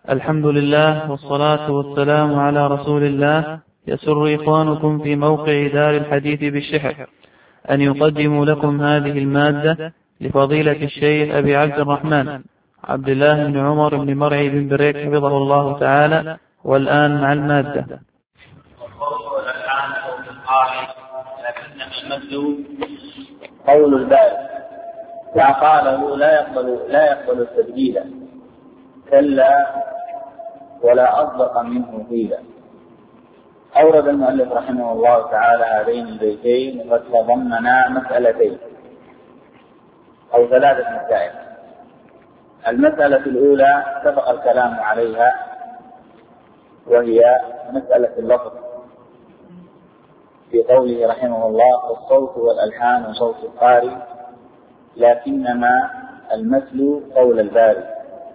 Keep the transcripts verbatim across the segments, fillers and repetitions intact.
الحمد لله والصلاة والسلام على رسول الله. يسر إخوانكم في موقع دار الحديث بالشحر أن يقدموا لكم هذه المادة لفضيلة الشيخ أبي عبد الرحمن عبد الله بن عمر بن مرعي بن بريك حفظه الله تعالى. والآن مع المادة. قول الباري لا قاله لا يقبل لا يقبل التبديل، كلا ولا أصدق منه قيلا. أورد المؤلف رحمه الله تعالى هذين البيتين وقد تضمنا مسألتين أو ثلاثة مسائل. المسألة الأولى سبق الكلام عليها، وهي مسألة اللفظ في قوله رحمه الله: الصوت والألحان وصوت القارئ لكنما المثل قول الباري.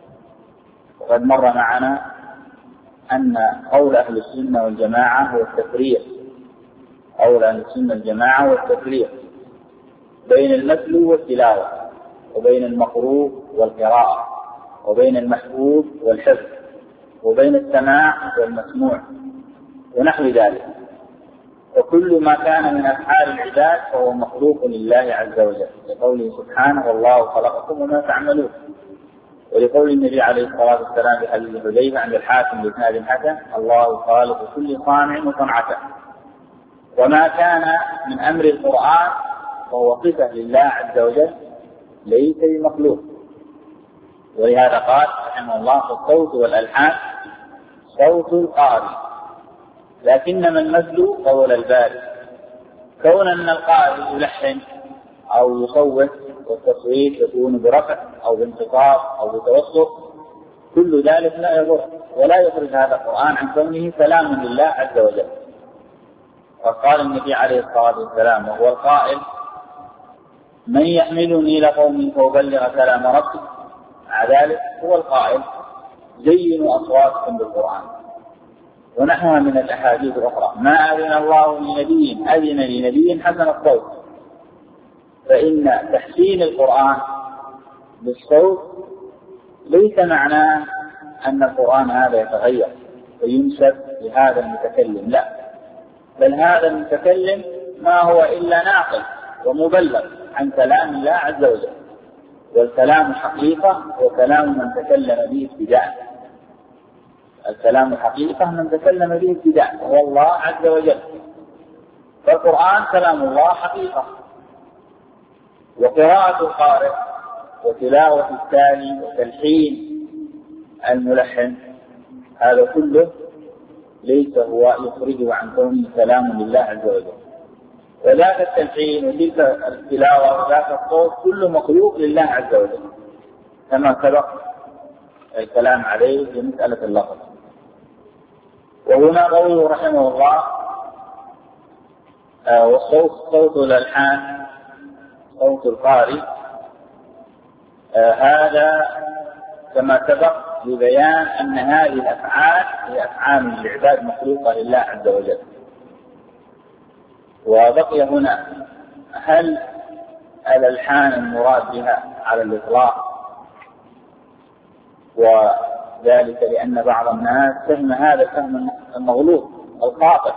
وقد مر معنا أن قول أهل السنة والجماعة هو التفريق، قول أهل السنة والجماعة هو التفريق بين المثل والتلاوة، وبين المقروء والقراءة، وبين المحفوظ والحفظ، وبين السماع والمسموع ونحو ذلك. وكل ما كان من أفعال العباد فهو مخلوق لله عز وجل، لقوله سبحانه: والله خلقكم وما تعملون. ولقول النبي عليه الصلاة والسلام في حديث حذيفة عند الحاكم بإسناد حسن: الله خالق كل صانع وصنعته. وما كان من أمر القرآن فهو صفة لله عز وجل ليس بمخلوق. ولهذا قال رحمه الله: الصوت والألحان صوت القارئ لكنما المثل قول الباري. كون أن القارئ يلحن أو يصوت، والتصويت يكون برفع أو بانخفاض أو بتوسط، كل ذلك لا يضر ولا يخرج هذا القرآن عن كونه كلام لله عز وجل. وقال النبي عليه الصلاة والسلام وهو القائل: من يحملني لقوم فأبلغ كلام ربي. مع ذلك هو القائل: زينوا أصواتكم بالقرآن. ونحوها من الأحاديث الأخرى: ما أذن الله لنبي أذن لنبي حسن الصوت. فإن تحسين القرآن بالصوت ليس معناه أن القرآن هذا يتغير وينسب لهذا المتكلم، لا، بل هذا المتكلم ما هو إلا ناقل ومبلغ عن كلام الله عز وجل. والكلام حقيقة وكلام من تكلم به ابتداء. الكلام حقيقة من تكلم به ابتداء وهو الله عز وجل. فالقرآن كلام الله حقيقة، وقراءة القارئ وتلاوة التالي وتلحين الملحن هذا كله ليس هو يخرجه عن كونه كلام لله عز وجل. وذاك التلحين وتلك التلاوة وذاك الصوت كله مخلوق لله عز وجل، كما سبق الكلام عليه في مسألة اللفظ. وهنا قوله رحمه الله: آه والصوت صوت الألحان صوت القارئ، آه هذا كما سبق لبيان أن هذه الأفعال هي أفعال العباد مخلوقة لله عز وجل. وبقي هنا: هل الألحان المراد بها على الإطلاق؟ وذلك لأن بعض الناس فهم هذا الفهم المغلوط الخاطئ،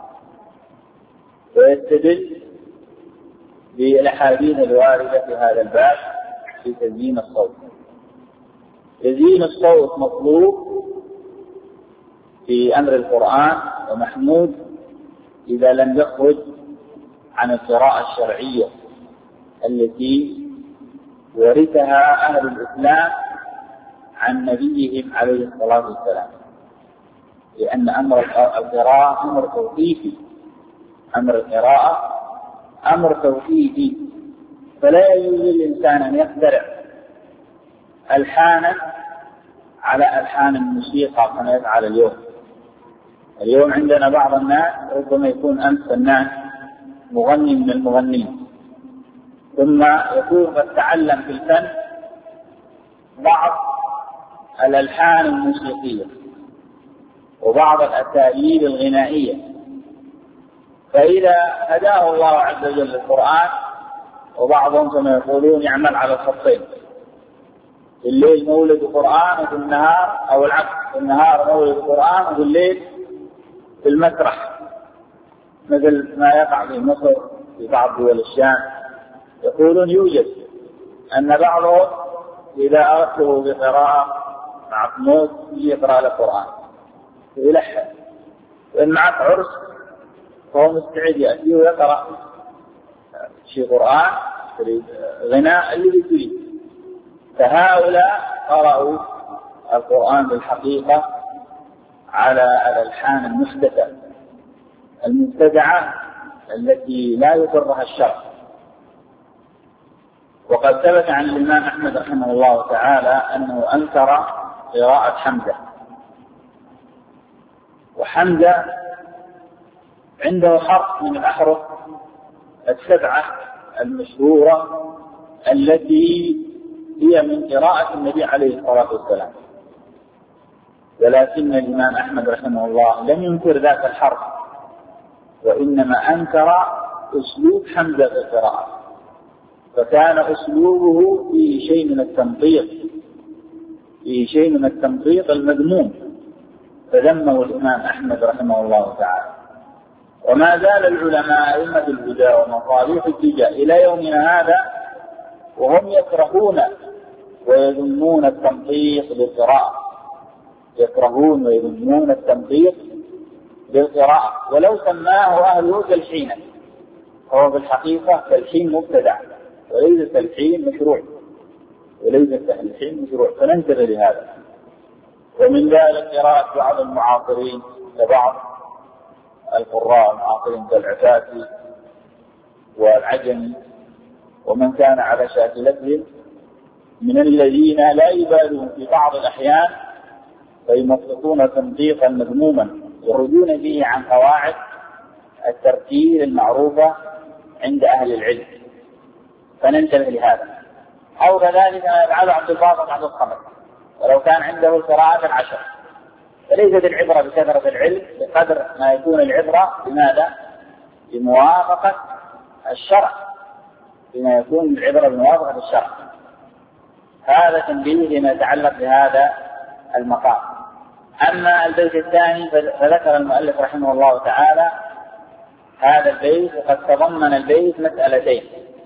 ويستدل بالأحاديث الواردة في هذا الباب في تزيين الصوت. تزيين الصوت مطلوب في أمر القرآن ومحمود إذا لم يخرج عن القراءة الشرعية التي ورثها أهل الإسلام عن نبيهم عليه الصلاة والسلام. لأن أمر القراءة أمر توقيفي، أمر القراءة أمر توقيفي، فلا يجوز للإنسان أن يخترع ألحانا على ألحان الموسيقى كما يفعل اليوم. اليوم عندنا بعض الناس ربما يكون أمس فنان مغني من المغنين، ثم يكون قد تعلم في الفن بعض الألحان الموسيقية وبعض الأساليب الغنائية، فإذا هداه الله عز وجل للقرآن، وبعضهم كما يقولون يعمل على الخطين، في الليل مولد قرآن وفي النهار، أو العكس، في النهار مولد قرآن وفي الليل في المسرح، مثل ما يقع في مصر في بعض دول الشام. يقولون يوجد أن بعضهم إذا أردته بقراءة مع قنوت يقرأ القرآن ويلحن، وإن معك عرس فهو مستعد يأتي ويقرأ شيء قرآن غناء اللي تريد. فهؤلاء قرأوا القرآن بالحقيقة على الألحان المحدثة المبتدعة التي لا يقرها الشرع. وقد ثبت عن الإمام أحمد رحمه الله تعالى أنه أنكر قراءة حمزة، وحمزة عنده حرف من الأحرف السبعة المشهورة التي هي من قراءة النبي عليه الصلاة والسلام، ولكن الإمام أحمد رحمه الله لم ينكر ذاك الحرف، وإنما أنكر أسلوب حمزة في القراءة، فكان أسلوبه فيه شيء من التمطيط، فيه شيء من التمطيط المذموم، فذمه الإمام أحمد رحمه الله تعالى. وما زال العلماء أئمة الهدى ومصالح الدجى إلى يومنا هذا وهم يكرهون ويذمون التمطيط للقراءة، يكرهون ويذمون التمطيط للقراءة، ولو سماه أهله تلحينا، هو في الحقيقة تلحين مبتدع وليس تلحين مشروع، وليس تلحين مشروع، فننتبه لهذا. ومن ذلك قراءة بعض المعاصرين لبعض القراء المعاصرين كالعفاسي والعجمي ومن كان على شاكلتهم من الذين لا يبالون في بعض الأحيان فيمطلقون تمطيطا مذموما يخرجون به عن قواعد الترتيل المعروفة عند أهل العلم، فننتبه لهذا. أو كذلك ما يفعله عبد الباسط عبد الصمد، ولو كان عنده القراءات العشر، فليست العبرة بكثرة العلم بقدر ما يكون العبرة بماذا؟ بموافقة الشرع، بما يكون العبرة بموافقة الشرع. هذا تنبيه لما يتعلق بهذا المقام. أما البيت الثاني فذكر المؤلف رحمه الله تعالى هذا البيت، وقد تضمن البيت مسألتين.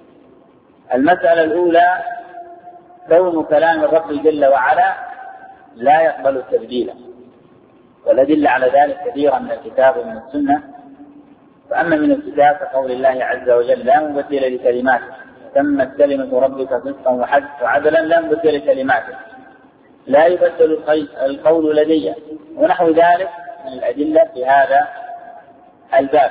المسألة الأولى كون كلام الرب جل وعلا لا يقبل التبديل، والأدلة على ذلك كثيرا من الكتاب ومن السنة. فأما من الكتاب فقول الله عز وجل لا مبدل لكلماته، تمت كلمة ربك صدقا وعدلا لا مبدل لكلماته، لا يبدل القول لدي، ونحو ذلك من الأدلة في هذا الباب.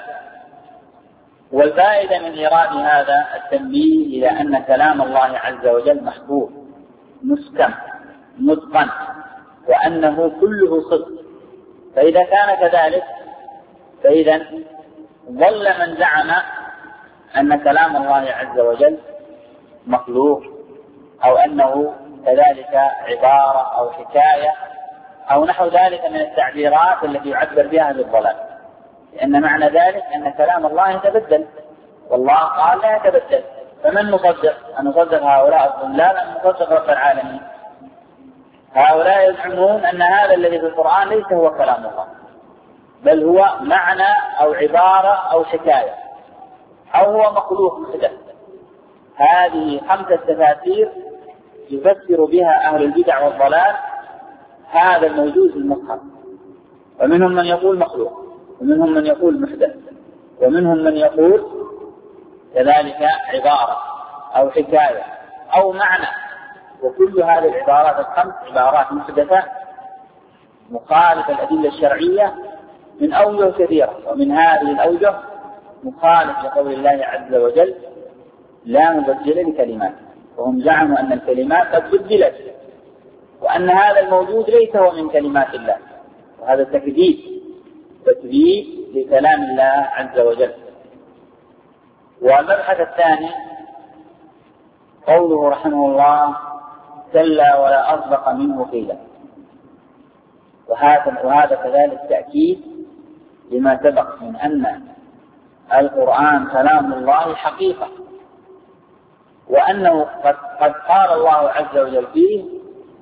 والفائدة من إيراد هذا التنبيه إلى أن كلام الله عز وجل محفوظ مسكم متقن، وأنه كله صدق. فإذا كان كذلك فإذا ظل من زعم أن كلام الله عز وجل مخلوق، أو أنه كذلك عبارة أو حكاية أو نحو ذلك من التعبيرات التي يعبر بها بالضلال، لأن معنى ذلك أن كلام الله يتبدل، والله قال لا يتبدل. فمن نصدق؟ أن نصدق هؤلاء الضلال أم نصدق رب العالمين؟ هؤلاء يزعمون أن هذا الذي في القرآن ليس هو كلام الله، بل هو معنى أو عبارة أو حكاية أو هو مخلوق محدث. هذه خمسة تفاسير يفسر بها أهل البدع والضلال هذا الموجود في المصحف. ومنهم من يقول مخلوق، ومنهم من يقول محدث، ومنهم من يقول كذلك عبارة أو حكاية أو معنى. وكل هذه العبارات الخمس عبارات محدثة مخالفة الأدلة الشرعية من أوجه كثيرة، ومن هذه الأوجه مخالف لقول الله عز وجل لا مبدل لكلمات، وهم زعموا أن الكلمات قد بدلت، وأن هذا الموجود ليس هو من كلمات الله، وهذا تكذيب تكذيب لكلام الله عز وجل. والمبحث الثاني قوله رحمه الله كلا ولا أصدق منه قيلا، وهذا, وهذا كذلك تأكيد لما سبق من أن القرآن كلام الله حقيقة، وأنه قد, قد قال الله عز وجل فيه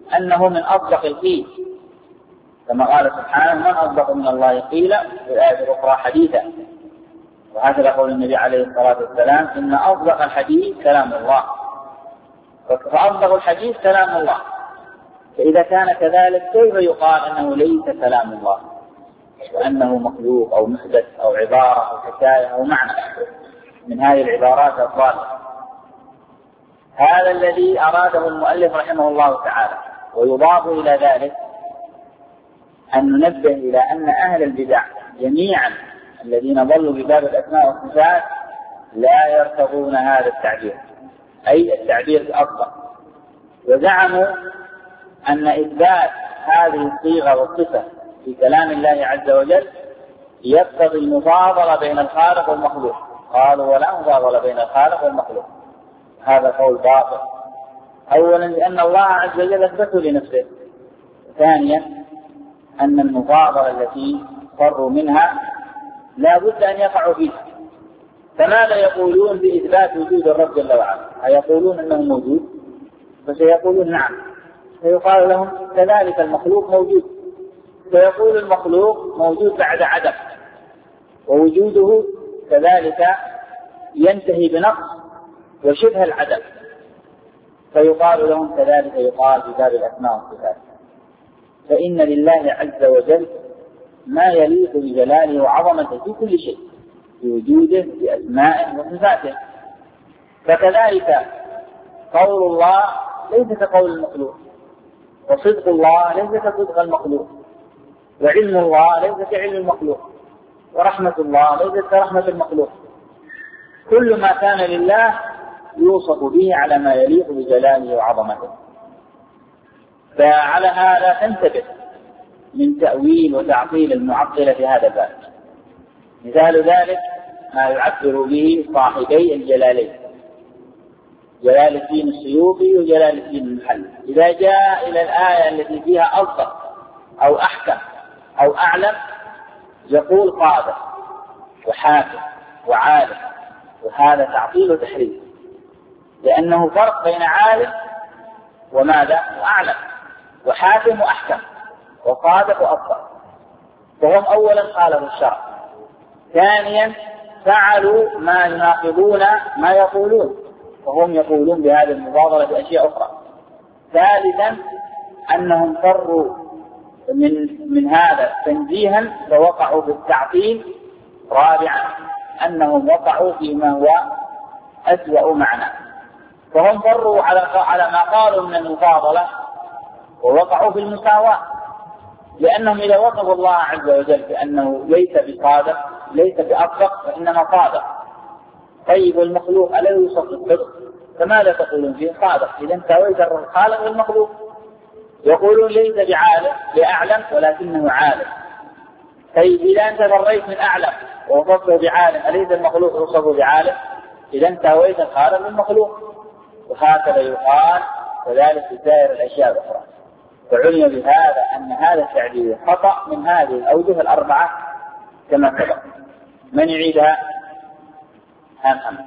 أنه من أصدق القيل، كما قال سبحانه: من أصدق من الله قيلا، في الآية الأخرى حديثا. وهكذا قول النبي عليه الصلاة والسلام: إن أصدق الحديث كلام الله. فأصدق الحديث كلام الله، فإذا كان كذلك كيف يقال أنه ليس كلام الله، وأنه مخلوق أو محدث أو عبارة أو حكاية أو معنى من هذه العبارات الضالة؟ هذا الذي أراده المؤلف رحمه الله تعالى. ويضاف إلى ذلك أن ننبه إلى أن أهل البدع جميعا الذين ضلوا بباب الأسماء والصفات لا يرتضون هذا التعبير، أي التعبير الأصدق، وزعموا أن إثبات هذه الصيغة والصفة في كلام الله عز وجل يقتضي المفاضلة بين الخالق والمخلوق. قالوا: ولا مفاضلة بين الخالق والمخلوق. هذا قول باطل، أولا لأن الله عز وجل أثبته لنفسه، ثانيا أن المفاضلة التي فروا منها لا بد أن يقعوا فيها. فماذا يقولون بإثبات وجود الرب جل وعلا؟ أيقولون أنه موجود؟ فسيقولون نعم، فيقال لهم كذلك المخلوق موجود، فيقول المخلوق موجود بعد عدم، ووجوده كذلك ينتهي بنقص وشبه العدم، فيقال لهم كذلك يقال في باب الأسماء والصفات. فإن لله عز وجل ما يليق بجلاله وعظمته في كل شيء، في وجوده، في أسمائه وصفاته. فكذلك قول الله ليس كقول المخلوق، وصدق الله ليس كصدق المخلوق، وعلم الله ليس كعلم المخلوق، ورحمة الله ليست كرحمة المخلوق. كل ما كان لله يوصف به على ما يليق بجلاله وعظمته. فعلى هذا تنتبه من تأويل وتعطيل المعطلة في هذا الباب. مثال ذلك ما يعبر به صاحبي الجلالين، جلال الدين السيوطي وجلال الدين المحلي. إذا جاء إلى الآية التي فيها أصدق أو أحكم أو أعلم يقول قادر وحاكم وعالم، وهذا تعطيل وتحريف، لأنه فرق بين عالم وماذا وأعلم، وحاكم وأحكم، وصادق وأصدق. فهم أولا خالفوا الشرع، ثانيا فعلوا ما يناقضون ما يقولون، وهم يقولون بهذه المفاضلة بأشياء أخرى. ثالثا أنهم فروا من من هذا تنزيها فوقعوا في التعطيل. رابعا أنهم وقعوا فيما هو أسوأ معنى، فهم فروا على على ما قالوا من المفاضلة ووقعوا في المساواة، لأنهم إذا وصفوا الله عز وجل بأنه ليس بصادق ليس بأصدق وإنما صادق. طيب المخلوق ألا يوصف بالصدق؟ فماذا تقولون فيه صادق؟ إذا ساويت الخالق والمخلوق. يقولون ليس بعالم بأعلم ولكنه عالم. طيب إذا أنت بريت من أعلم ووصفته بعالم، أليس المخلوق يوصفه بعالم؟ إذا ساويت الخالق والمخلوق. وهكذا يقال وذلك في سائر الأشياء الأخرى. فعلم بهذا أن هذا التعبير خطأ من هذه الأوجه الأربعة كما سبق. من يعيدها؟ هم هم.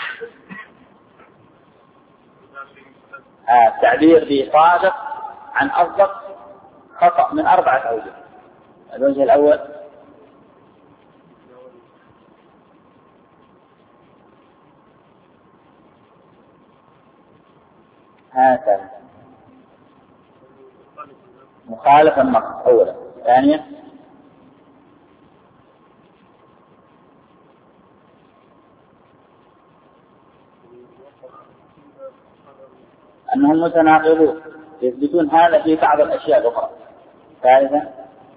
آه التعبير بصادق عن أصدق خطأ من أربعة أوجه. الوجه الأول هذا مخالف النص أولا. ثانيا أنهم متناقضون يثبتون هذا في بعض الأشياء الأخرى. ثالثا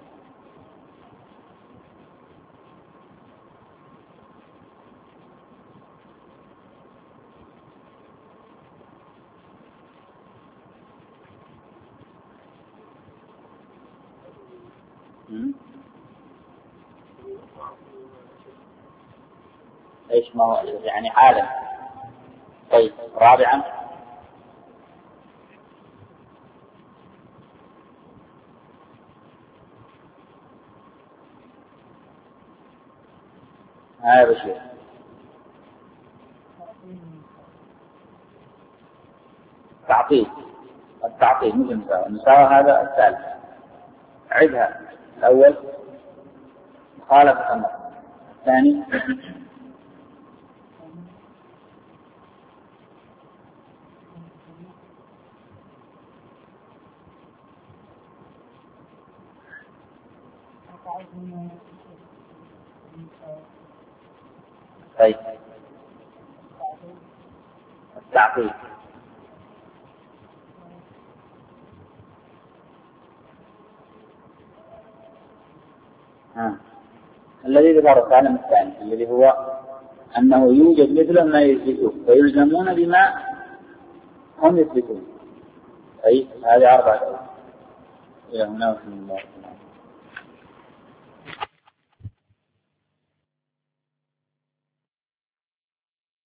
ايش ما هو يعني عالم. طيب رابعا هذا بشيء تعطيل. التعطيل مثل المساواة. المساواة هذا الثالث. عدها. الأول مخالفة النص، الثاني طيب التعطيل. ها. الذي ذكره العالم الثاني الذي هو أنه يوجد مثل ما يثبتون ويلزمون بما هم يثبتون. أي هذه أربعة. إلى هنا وحمد الله.